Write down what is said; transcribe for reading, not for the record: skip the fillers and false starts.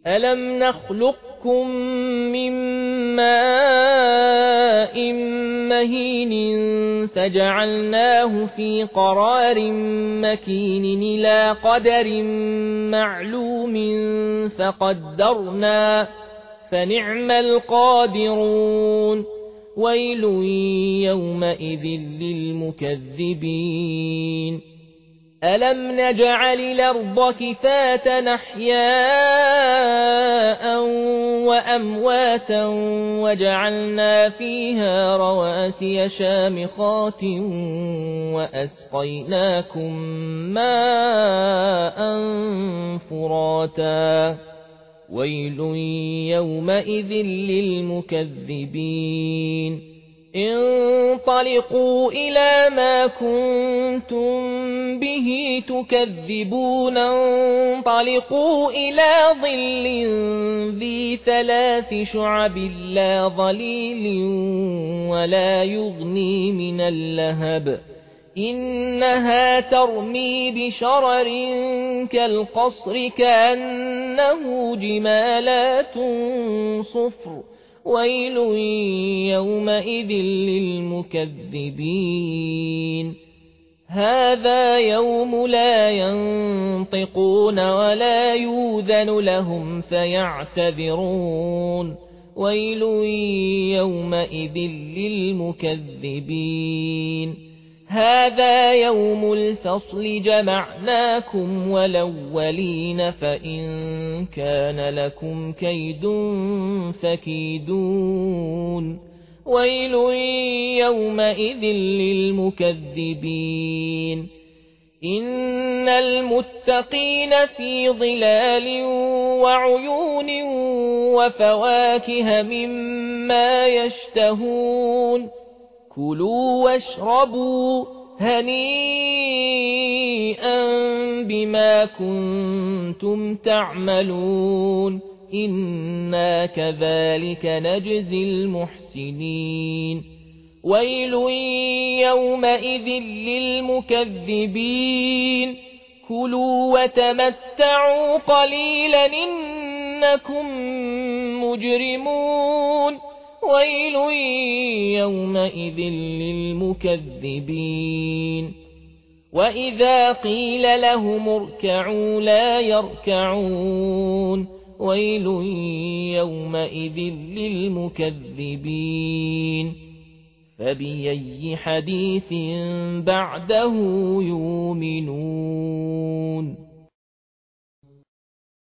ألم نخلقكم من ماء مهين فجعلناه في قرار مكين إلى قدر معلوم فقدرنا فنعم القادرون ويل يومئذ للمكذبين ألم نجعل الأرض كفاة أحياء وأمواتا وجعلنا فيها رواسي شامخات وأسقيناكم ماء فراتا ويل يومئذ للمكذبين انطلقوا إلى ما كنتم به تكذبون انطلقوا إلى ظل ذي 3 شعب لا ظليل ولا يغني من اللهب إنها ترمي بشرر كالقصر كأنه جمالات صفر ويل يومئذ للمكذبين هذا يوم لا ينطقون ولا يؤذن لهم فيعتذرون ويل يومئذ للمكذبين هذا يوم الفصل جمعناكم والأولين فإن كان لكم كيد فكيدون ويل يومئذ للمكذبين إن المتقين في ظلال وعيون وفواكه مما يشتهون كلوا واشربوا هنيئا بما كنتم تعملون إنا كذلك نجزي المحسنين ويل يومئذ للمكذبين كلوا وتمتعوا قليلا إنكم مجرمون ويل يومئذ للمكذبين وإذا قيل لهم اركعوا لا يركعون ويل يومئذ للمكذبين فبأي حديث بعده يؤمنون